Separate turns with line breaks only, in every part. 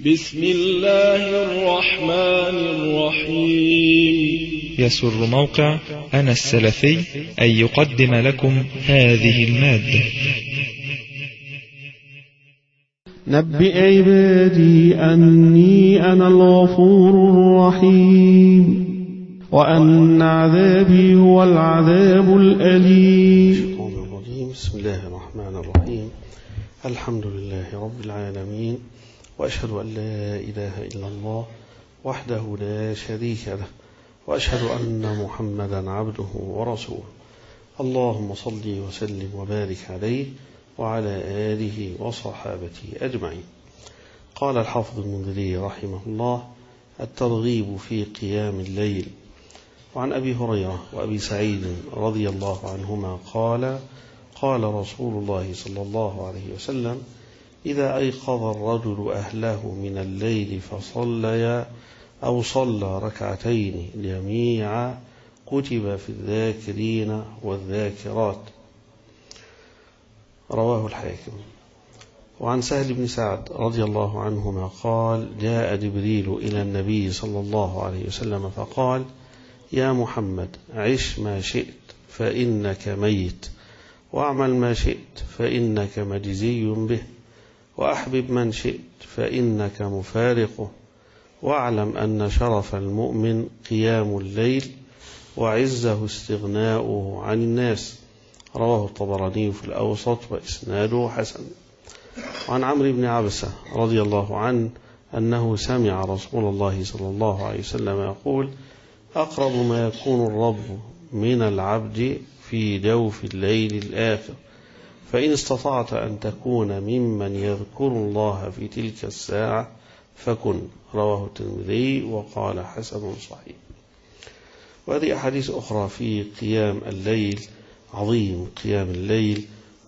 بسم الله الرحمن الرحيم.
يسر موقع أنا السلفي أن يقدم لكم هذه المادة.
نبئ عبادي أني أنا الغفور الرحيم وأن عذابي هو العذاب الأليم.
بسم الله الرحمن الرحيم. الحمد لله رب العالمين، وأشهد أن لا إله إلا الله وحده لا شريك له، وأشهد أن محمدا عبده ورسوله. اللهم صل وسلم وبارك عليه وعلى آله وصحابته أجمعين. قال الحافظ المنذري رحمه الله: الترغيب في قيام الليل. وعن أبي هريرة وأبي سعيد رضي الله عنهما قال رسول الله صلى الله عليه وسلم: إذا أيقظ الرجل أهله من الليل فصليا أو صلى ركعتين جميعا كتب في الذاكرين والذاكرات. رواه الحاكم. وعن سهل بن سعد رضي الله عنهما قال: جاء جبريل إلى النبي صلى الله عليه وسلم فقال: يا محمد، عش ما شئت فإنك ميت، واعمل ما شئت فإنك مجزي به، وأحبب من شئت فإنك مفارقه، واعلم أن شرف المؤمن قيام الليل وعزه استغناؤه عن الناس. رواه الطبراني في الأوسط وإسناده حسن. وعن عمرو بن عبسة رضي الله عنه أنه سمع رسول الله صلى الله عليه وسلم يقول: أقرب ما يكون الرب من العبد في جوف الليل الآخر، فإن استطعت أن تكون ممن يذكر الله في تلك الساعة فكن. رواه الترمذي وقال حسن صحيح. وهذه أحاديث أخرى في قيام الليل. عظيم قيام الليل،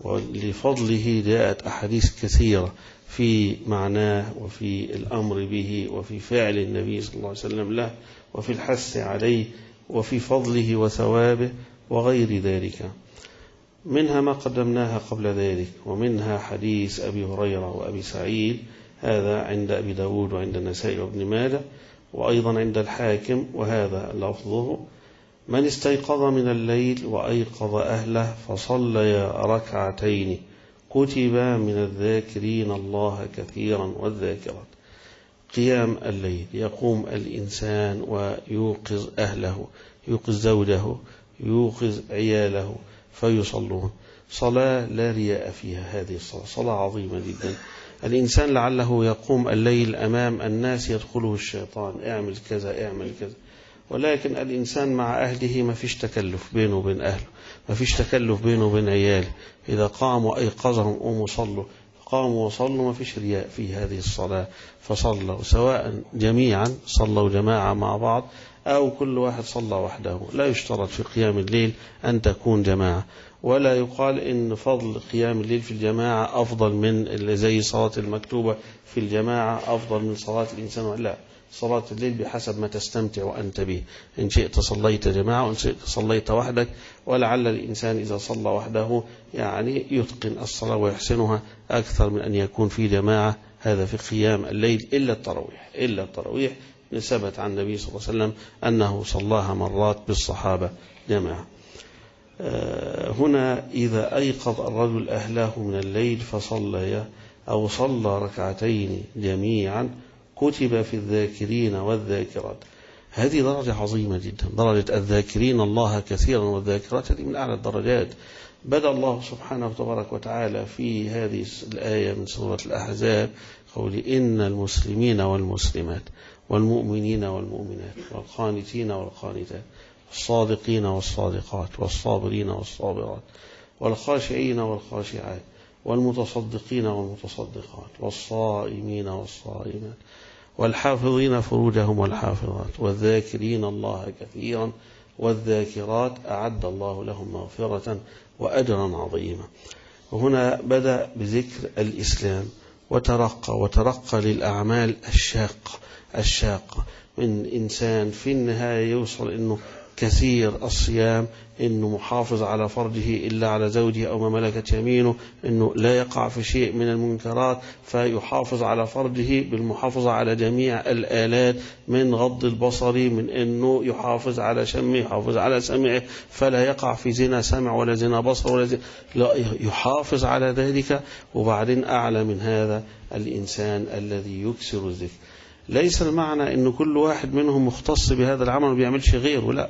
ولفضله جاءت أحاديث كثيرة في معناه وفي الأمر به وفي فعل النبي صلى الله عليه وسلم له وفي الحث عليه وفي فضله وثوابه وغير ذلك. منها ما قدمناها قبل ذلك، ومنها حديث أبي هريرة وأبي سعيد، هذا عند أبي داود وعند النسائي وابن ماجه وأيضا عند الحاكم، وهذا لفظه: من استيقظ من الليل وأيقظ أهله فصلي ركعتين كتب من الذاكرين الله كثيرا والذاكرات. قيام الليل، يقوم الإنسان ويوقظ أهله، يوقظ زوجه، يوقظ عياله فيصلون. صلاة لا رياء فيها، هذه الصلاة صلاة عظيمة جدا. الإنسان لعله يقوم الليل أمام الناس يدخله الشيطان: اعمل كذا اعمل كذا، ولكن الإنسان مع أهله ما فيش تكلف بينه وبين أهله، ما فيش تكلف بينه وبين عياله. إذا قاموا أيقظهم قوموا صلوا، قاموا وصلوا، ما فيش رياء في هذه الصلاة. فصلوا سواء جميعا، صلوا جماعة مع بعض أو كل واحد صلى وحده. لا يشترط في قيام الليل أن تكون جماعة، ولا يقال إن فضل قيام الليل في الجماعة أفضل من زي صلاة المكتوبة في الجماعة أفضل من صلاة الإنسان. لا، صلاة الليل بحسب ما تستمتع أنت به. إن شئت صليت جماعة وإن شئت صليت وحدك. ولعل الإنسان إذا صلى وحده يعني يتقن الصلاة ويحسنها أكثر من أن يكون في جماعة. هذا في قيام الليل إلا التراويح ثبت عن النبي صلى الله عليه وسلم أنه صلاها مرات بالصحابة جماعة. هنا إذا أيقظ الرجل أهله من الليل فصلى أو صلى ركعتين جميعا كتب في الذاكرين والذاكرات. هذه درجة عظيمة جدا، درجة الذاكرين الله كثيرا والذاكرات، هذه من أعلى الدرجات. بدأ الله سبحانه وتبارك وتعالى في هذه الآية من سورة الأحزاب قول: إن المسلمين والمسلمات والمؤمنين والمؤمنات والقانتين والقانتات والصادقين والصادقات والصابرين والصابرات والخاشعين والخاشعات والمتصدقين والمتصدقات والصائمين والصائمات والحافظين فروجهم والحافظات والذاكرين الله كثيرا والذاكرات أعد الله لهم مغفرة وأجرا عظيما. وهنا بدأ بذكر الإسلام وترقى للأعمال الشاقة من إنسان في النهاية يوصل إنه كثير الصيام، إنه محافظ على فرجه إلا على زوجه أو ما ملكت يمينه، إنه لا يقع في شيء من المنكرات فيحافظ على فرجه بالمحافظة على جميع الآلات، من غض البصر، من إنه يحافظ على شمه، يحافظ على سمعه فلا يقع في زنا سمع ولا زنا بصر ولا زنا، لا يحافظ على ذلك. وبعدين أعلى من هذا الإنسان الذي يكسر الذكر. ليس المعنى أن كل واحد منهم مختص بهذا العمل وبيعملش غيره، لا،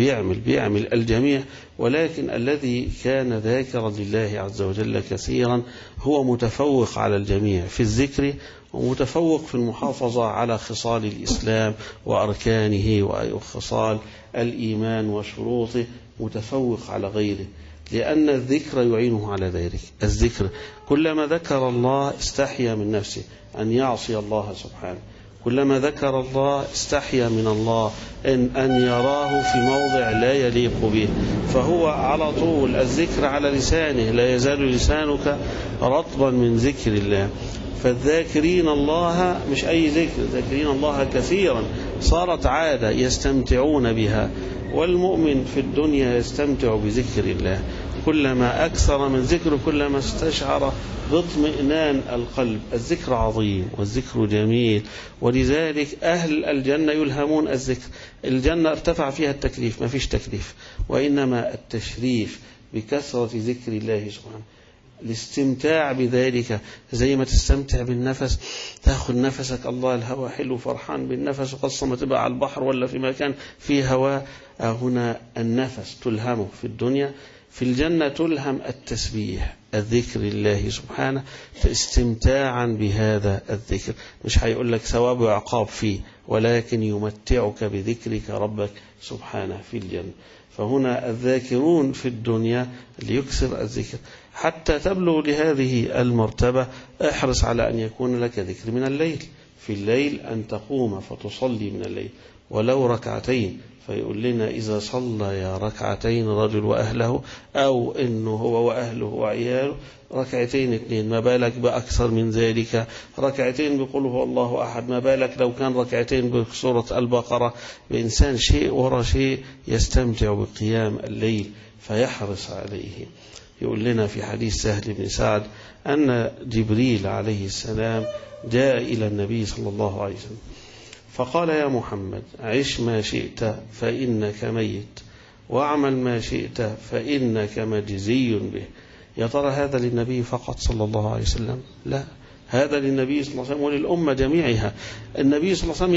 بيعمل الجميع، ولكن الذي كان ذاكرا لله عز وجل كثيرا هو متفوق على الجميع في الذكر، ومتفوق في المحافظة على خصال الإسلام وأركانه وخصال الإيمان وشروطه، متفوق على غيره، لأن الذكر يعينه على ذلك. الذكر كلما ذكر الله استحيا من نفسه أن يعصي الله سبحانه، كلما ذكر الله استحيا من الله أن يراه في موضع لا يليق به، فهو على طول الذكر على لسانه، لا يزال لسانك رطبا من ذكر الله. فالذاكرين الله مش أي ذكر، ذاكرين الله كثيرا، صارت عادة يستمتعون بها، والمؤمن في الدنيا يستمتع بذكر الله، كلما أكثر من ذكر كلما استشعر باطمئنان القلب. الذكر عظيم والذكر جميل، ولذلك أهل الجنة يلهمون الذكر. الجنة ارتفع فيها التكليف، ما فيش تكليف، وإنما التشريف بكثرة ذكر الله سبحانه، الاستمتاع بذلك، زي ما تستمتع بالنفس، تاخذ نفسك، الله الهواء حلو، فرحان بالنفس، وخاصة ما تبقى على البحر ولا في مكان فيه هواء. هنا النفس تلهمه في الدنيا، في الجنة تلهم التسبيح، الذكر الله سبحانه، استمتاعا بهذا الذكر. مش هيقول لك ثواب وعقاب فيه، ولكن يمتعك بذكرك ربك سبحانه في الجنة. فهنا الذاكرون في الدنيا ليكثر الذكر حتى تبلغ لهذه المرتبة. احرص على أن يكون لك ذكر من الليل، في الليل أن تقوم فتصلي من الليل ولو ركعتين. فيقول لنا إذا صلى يا ركعتين رجل وأهله، أو إنه هو وأهله وعياله ركعتين اثنين، ما بالك بأكثر من ذلك، ركعتين بقول هو الله أحد، ما بالك لو كان ركعتين بسورة البقرة. بإنسان شيء وراء شيء يستمتع بقيام الليل فيحرص عليه. يقول لنا في حديث سهل بن سعد أن جبريل عليه السلام جاء إلى النبي صلى الله عليه وسلم فقال يا محمد عش ما شئت فإنك ميت، واعمل ما شئت فإنك مجزي به. يا ترى هذا للنبي فقط صلى الله عليه وسلم؟ لا، هذا للنبي صلى الله عليه وسلم وللأمة جميعها. النبي صلى الله عليه وسلم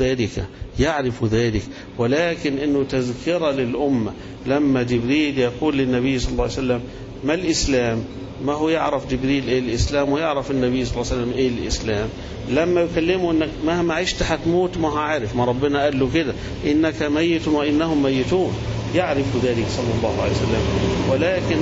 يعرف ذلك، ولكن إنه تذكرة للأمة. لما جبريل يقول للنبي صلى الله عليه وسلم ما الإسلام، ما هو يعرف جبريل إيه الإسلام، ويعرف النبي صلى الله عليه وسلم إيه الإسلام. لما يكلمه أنك مهما عشت هتموت، ما هو عارف، ما ربنا قال له كده إنك ميت وإنهم ميتون، يعرف ذلك صلى الله عليه وسلم. ولكن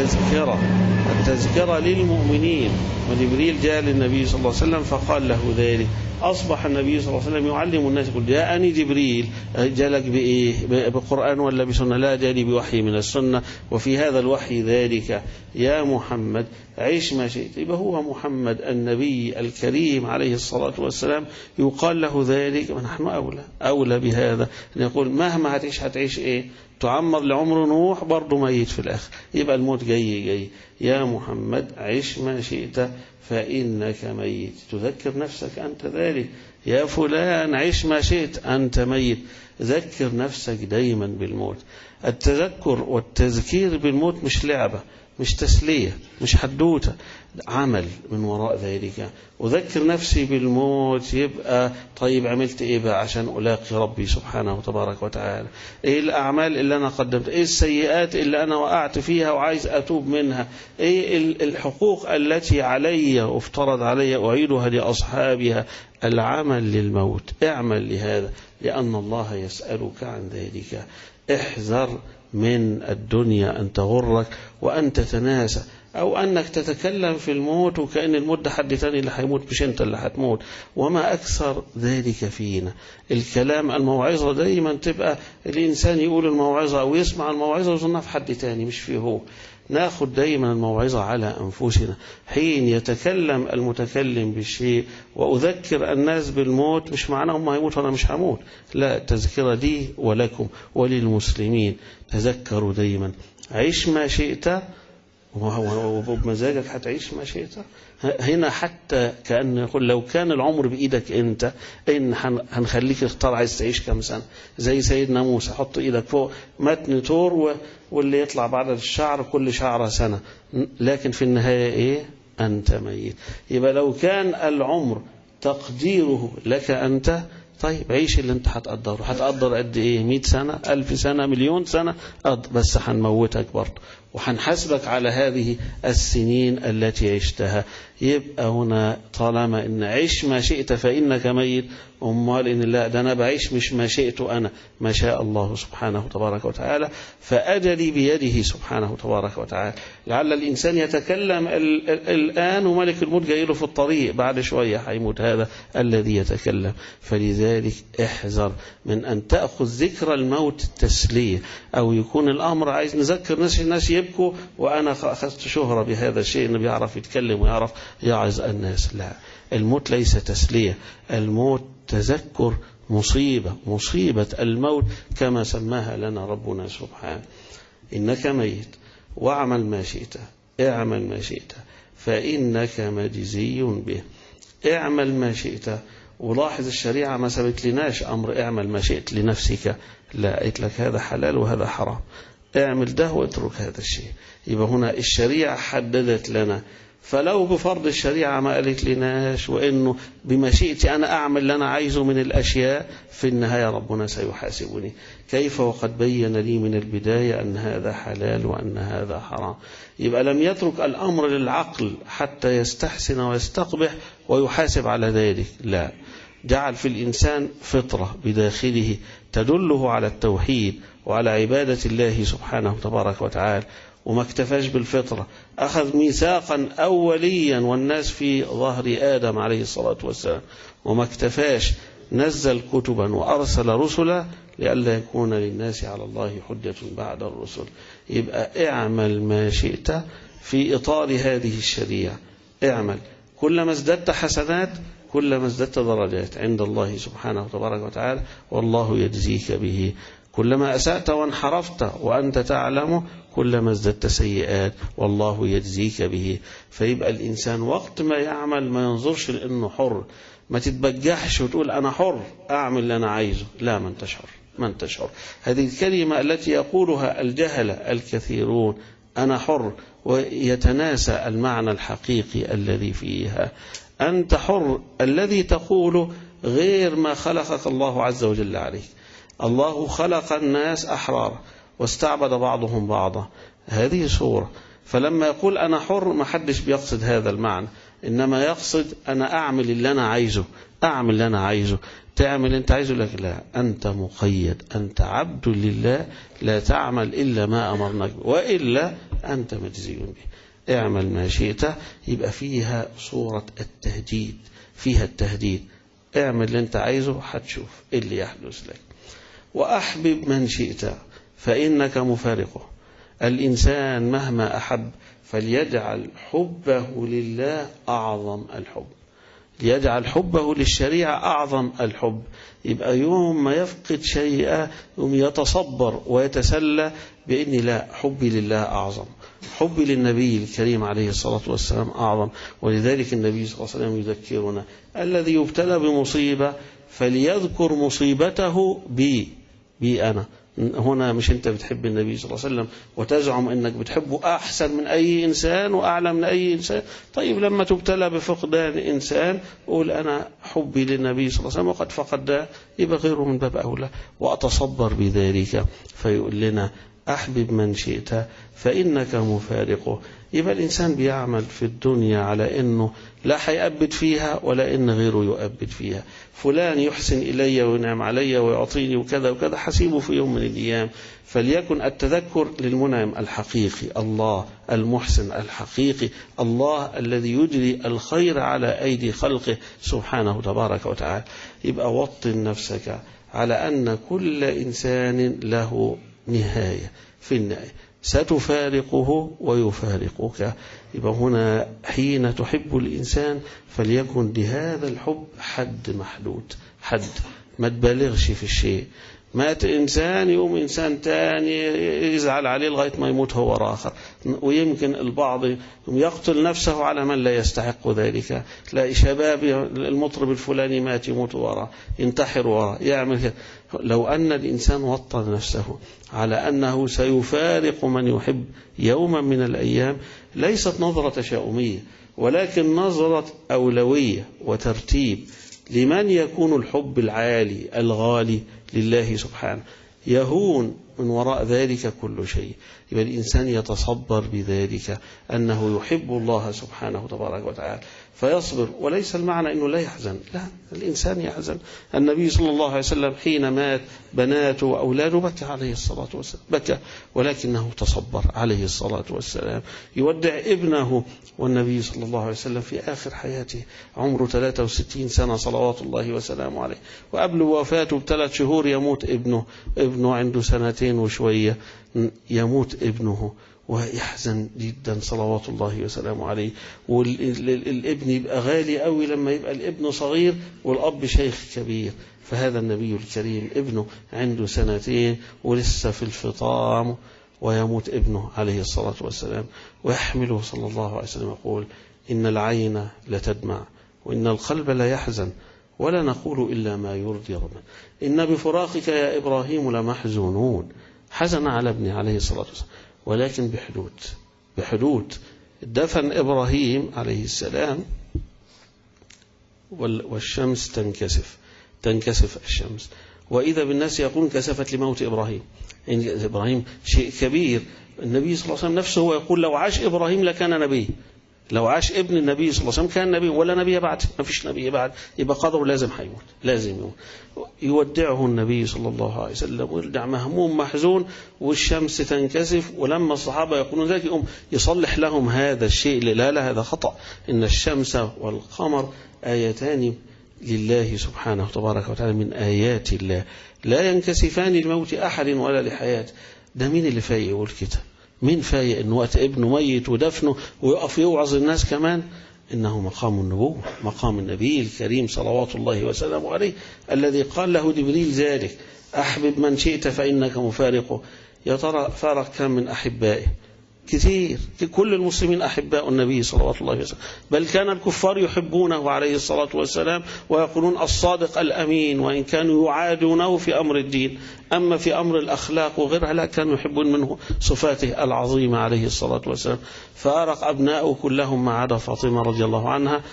التذكرة للمؤمنين. وجبريل جاء للنبي صلى الله عليه وسلم فقال له ذلك، أصبح النبي صلى الله عليه وسلم يعلم الناس، يقول جاءني جبريل، جالك بإيه؟ بقرآن ولا بسنة؟ لا، جاني بوحي من السنة، وفي هذا الوحي ذلك يا محمد عيش ما شئت. يبقى هو محمد النبي الكريم عليه الصلاة والسلام يقال له ذلك، ونحن أولى بهذا، أن يقول مهما هتعيش إيه؟ تعمر لعمر نوح برضه ميت في الآخر، يبقى الموت جاي. يا محمد عيش ما شئت فإنك ميت، تذكر نفسك أنت ذلك. يا فلان عيش ما شئت أنت ميت، ذكر نفسك دايما بالموت. التذكر والتذكير بالموت مش لعبة، مش تسلية، مش حدوتة، عمل من وراء ذلك. أذكر نفسي بالموت، يبقى طيب عملت إيه بقى عشان ألاقي ربي سبحانه وتبارك وتعالى؟ إيه الأعمال اللي أنا قدمت؟ إيه السيئات اللي أنا وقعت فيها وعايز أتوب منها؟ إيه الحقوق التي علي وافترض علي أعيدها لأصحابها؟ العمل للموت، اعمل لهذا، لأن الله يسألك عن ذلك. احذر من الدنيا أن تغرك وأن تتناسى، أو أنك تتكلم في الموت وكأن الموت ده حد تاني اللي هيموت، مش أنت اللي هتموت. وما أكثر ذلك فينا. الكلام الموعظة دايما تبقى الإنسان يقول الموعظة أو يسمع الموعظة ويظنها في حد تاني، مش فيه هو. ناخد دايما الموعظة على أنفسنا حين يتكلم المتكلم بالشيء وأذكر الناس بالموت، مش معناه هم هيموت وأنا مش هموت، لا، تذكرة لي ولكم وللمسلمين. تذكروا دايما عيش ما شئت، وبمزاجك هتعيش ما شئت. هنا حتى كأن يقول لو كان العمر بإيدك أنت، إن هنخليك تختار عايز تعيش كم سنة، زي سيدنا موسى حط إيدك فوق متن طور واللي يطلع بعد الشعر كل شعرة سنة، لكن في النهاية إيه؟ أنت ميت. يبقى لو كان العمر تقديره لك أنت، طيب عيش اللي انت هتقدره. هتقدر قد ايه؟ 100 سنة 1000 سنة مليون سنة، بس هنموتك برضه وهنحاسبك على هذه السنين التي عشتها. يبقى هنا طالما ان عيش ما شئت فإنك ميت، امال ان لا، ده انا بعيش مش ما شئت انا، ما شاء الله سبحانه تبارك وتعالى، فأجلي بيده سبحانه تبارك وتعالى. لعل الإنسان يتكلم الآن وملك الموت جاي له في الطريق، بعد شوية هيموت هذا الذي يتكلم. فلذلك احذر من أن تأخذ ذكر الموت تسلية، أو يكون الأمر عايز نذكر الناس يبكوا وأنا أخذت شهرة بهذا الشيء، إنه بيعرف يتكلم ويعرف يعظ الناس. لا، الموت ليس تسلية، الموت تذكر مصيبة الموت كما سماها لنا ربنا سبحانه. إنك ميت واعمل ما شئت، اعمل ما شئت فإنك مجزي به. اعمل ما شئت، ولاحظ الشريعة ما سبت لناش أمر اعمل ما شئت لنفسك، لا، قلت لك هذا حلال وهذا حرام، اعمل ده واترك هذا الشيء. يبقى هنا الشريعة حددت لنا، فلو بفرض الشريعة ما قالت لناش وإنه بمشيئتي أنا أعمل اللي أنا عايزه من الأشياء، في النهاية ربنا سيحاسبني. كيف وقد بين لي من البداية أن هذا حلال وأن هذا حرام. يبقى لم يترك الأمر للعقل حتى يستحسن ويستقبح ويحاسب على ذلك، لا، جعل في الإنسان فطرة بداخله تدله على التوحيد وعلى عبادة الله سبحانه تبارك وتعالى. وما اكتفاش بالفطرة، أخذ ميثاقا أوليا والناس في ظهر آدم عليه الصلاة والسلام. وما اكتفاش، نزل كتبا وأرسل رسلا لئلا يكون للناس على الله حجة بعد الرسل. يبقى اعمل ما شئت في إطار هذه الشريعة. اعمل، كلما ازددت حسنات كلما ازددت درجات عند الله سبحانه وتبارك وتعالى، والله يجزيك به. كلما أسأت وانحرفت وأنت تعلم كلما ازددت سيئات، والله يجزيك به. فيبقى الإنسان وقت ما يعمل ما ينظرش لأنه حر، ما تتبجحش وتقول أنا حر أعمل اللي أنا عايزه، لا، ما انتش حر، ما انتش حر. هذه الكلمة التي يقولها الجهلة الكثيرون، أنا حر، ويتناسى المعنى الحقيقي الذي فيها. أنت حر، الذي تقوله غير ما خلقك الله عز وجل عليه. الله خلق الناس أحرار واستعبد بعضهم بعضا، هذه صورة. فلما يقول أنا حر ما حدش بيقصد هذا المعنى، إنما يقصد أنا أعمل اللي أنا عايزه، أعمل اللي أنا عايزه. تعمل اللي أنت عايزه، لك لا، أنت مقيد، أنت عبد لله، لا تعمل إلا ما أمرناك به، وإلا أنت مجزي به. اعمل ما شئت، يبقى فيها صورة التهديد، فيها التهديد. اعمل اللي أنت عايزه هتشوف إيه اللي يحدث لك. وأحبب من شئت فإنك مفارقه. الإنسان مهما أحب فليجعل حبه لله أعظم الحب، ليجعل حبه للشريعة أعظم الحب. يبقى يوم ما يفقد شيئا يوم يتصبر ويتسلى بأن لا، حبي لله أعظم، حبي للنبي الكريم عليه الصلاة والسلام أعظم. ولذلك النبي صلى الله عليه وسلم يذكرنا الذي يبتلى بمصيبة فليذكر مصيبته بي أنا. هنا مش أنت بتحب النبي صلى الله عليه وسلم وتزعم أنك بتحبه أحسن من أي إنسان وأعلى من أي إنسان، طيب لما تبتلى بفقدان إنسان قول أنا حبي للنبي صلى الله عليه وسلم وقد فقد، يبقى غيره من باب أولى، وأتصبر بذلك. فيقول لنا أحبب من شئت فإنك مفارقه. يبقى الإنسان بيعمل في الدنيا على أنه لا هيأبد فيها ولا أن غيره يؤبد فيها. فلان يحسن إلي وينعم علي ويعطيني وكذا وكذا، حسيبه في يوم من الأيام. فليكن التذكر للمنعم الحقيقي، الله المحسن الحقيقي، الله الذي يجري الخير على أيدي خلقه سبحانه تبارك وتعالى. يبقى وطن نفسك على أن كل إنسان له نهاية، في النهاية ستفارقه ويفارقك. يبقى هنا حين تحب الإنسان فليكن لهذا الحب حد محدود، حد ما تبالغش في الشيء. مات إنسان يوم إنسان تاني يزعل عليه لغاية ما يموت هو آخر، ويمكن البعض يقتل نفسه على من لا يستحق ذلك. لا شباب المطرب الفلاني مات يموت وراه، ينتحر وراه، يعمل كده. لو أن الإنسان وطن نفسه على أنه سيفارق من يحب يوما من الأيام، ليست نظرة تشاؤمية ولكن نظرة أولوية وترتيب لمن يكون الحب العالي الغالي لله سبحانه، يهون من وراء ذلك كل شيء. يبقى الإنسان يتصبر بذلك أنه يحب الله سبحانه تبارك وتعالى فيصبر، وليس المعنى أنه لا يحزن، لا، الإنسان يحزن. النبي صلى الله عليه وسلم حين مات بناته وأولاده بكى عليه الصلاة والسلام، بكى، ولكنه تصبر عليه الصلاة والسلام. يودع ابنه، والنبي صلى الله عليه وسلم في آخر حياته عمره 63 سنة صلوات الله وسلامه عليه، وقبل وفاته ب3 شهور يموت ابنه عنده 2 وشوية يموت ابنه، ويحزن جدا صلوات الله وسلامه عليه. والابن يبقى غالي قوي لما يبقى الابن صغير والأب شيخ كبير. فهذا النبي الكريم ابنه عنده 2 ولسه في الفطام، ويموت ابنه عليه الصلاة والسلام، ويحمله صلى الله عليه وسلم يقول: إن العين لتدمع وإن القلب لا يحزن ولا نقول إلا ما يرضي ربنا، إن بفراقك يا إبراهيم لمحزونون. حزن على ابنه عليه الصلاة والسلام، ولكن بحدود. دفن إبراهيم عليه السلام والشمس تنكسف الشمس، وإذا بالناس يقولون كسفت لموت إبراهيم. يعني إبراهيم شيء كبير. النبي صلى الله عليه وسلم نفسه هو يقول: لو عاش إبراهيم لكان نبي، لو عاش ابن النبي صلى الله عليه وسلم كان نبي، ولا نبي بعد، ما فيش نبي بعد، يبقى قدره لازم هيموت، لازم يموت. يودعه النبي صلى الله عليه وسلم ويرجع مهموم محزون، والشمس تنكسف. ولما الصحابة يقولون ذلك يصلح لهم هذا الشيء: لا هذا خطأ، إن الشمس والقمر آيتان لله سبحانه تبارك وتعالى من آيات الله، لا ينكسفان لموت أحد ولا لحياته. ده مين اللي فايق يقول كده؟ مين فايق إن وقت ابنه ميت ودفنه ويقف يوعظ الناس كمان؟ إنه مقام النبوة، مقام النبي الكريم صلوات الله وسلامه عليه، الذي قال له جبريل ذلك: أحبب من شئت فإنك مفارقه. يا ترى فارق كم من أحبائه؟ كثير. كل المسلمين أحباء النبي صلوات الله وسلم، بل كان الكفار يحبونه عليه الصلاة والسلام ويقولون الصادق الأمين، وإن كانوا يعادونه في أمر الدين، أما في أمر الأخلاق وغيرها لا، كانوا يحبون منه صفاته العظيمة عليه الصلاة والسلام. فارق أبناؤه كلهم ما عدا فاطمة رضي الله عنها،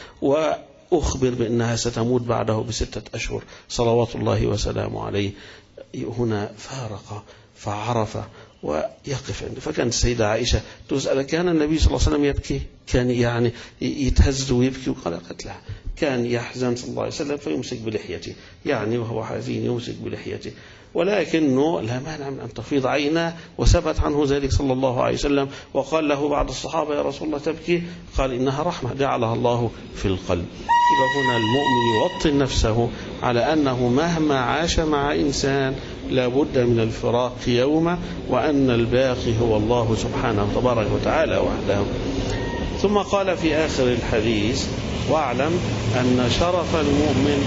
وأخبر بأنها ستموت بعده ب6 أشهر صلوات الله وسلامه عليه. هنا فارق فعرف ويقف عنده. فكانت السيدة عائشة تسأل: كان النبي صلى الله عليه وسلم يبكي؟ كان يعني يتهز ويبكي؟ وقالت لها: كان يحزن صلى الله عليه وسلم فيمسك بلحيته، يعني وهو حزين يمسك بلحيته، ولكنه لا مانع من أن تفيض عيناه، وثبت عنه ذلك صلى الله عليه وسلم. وقال له بعض الصحابة: يا رسول الله تبكي؟ قال: إنها رحمة جعلها الله في القلب. يبقى هنا المؤمن يوطن نفسه على أنه مهما عاش مع إنسان لابد من الفراق يوما، وأن الباقي هو الله سبحانه تبارك وتعالى وحده. ثم قال في آخر الحديث: واعلم أن شرف المؤمن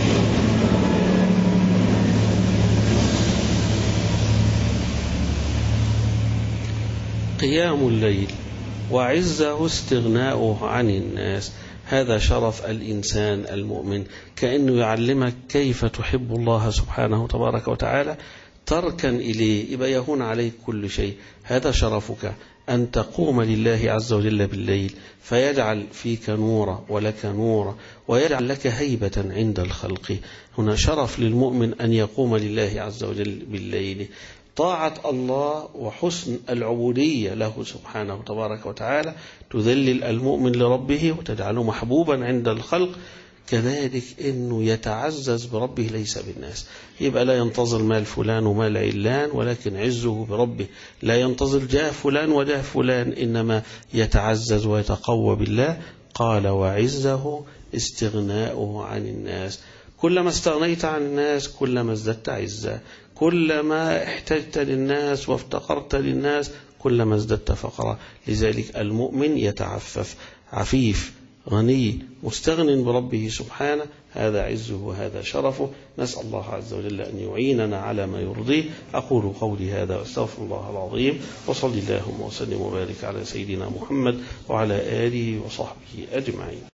قيام الليل، وعزه استغناؤه عن الناس. هذا شرف الإنسان المؤمن، كأنه يعلمك كيف تحب الله سبحانه تبارك وتعالى تركن إليه، يبقى يهون عليك كل شيء. هذا شرفك، أن تقوم لله عز وجل بالليل فيجعل فيك نورا ولك نورا، ويجعل لك هيبة عند الخلق. هنا شرف للمؤمن أن يقوم لله عز وجل بالليل. طاعة الله وحسن العبودية له سبحانه تبارك وتعالى تذلل المؤمن لربه وتجعله محبوبا عند الخلق. كذلك أنه يتعزز بربه ليس بالناس، يبقى لا ينتظر مال فلان ومال علان، ولكن عزه بربه. لا ينتظر جاه فلان وجاه فلان، إنما يتعزز ويتقوى بالله. قال: وعزه استغناؤه عن الناس. كلما استغنيت عن الناس كلما ازددت عزة، كلما احتجت للناس وافتقرت للناس كلما ازددت فقرا. لذلك المؤمن يتعفف، عفيف غني مستغن بربه سبحانه، هذا عزه وهذا شرفه. نسأل الله عز وجل أن يعيننا على ما يرضيه. أقول قولي هذا واستغفر الله العظيم، وصلي اللهم وسلم وبارك على سيدنا محمد وعلى آله وصحبه أجمعين.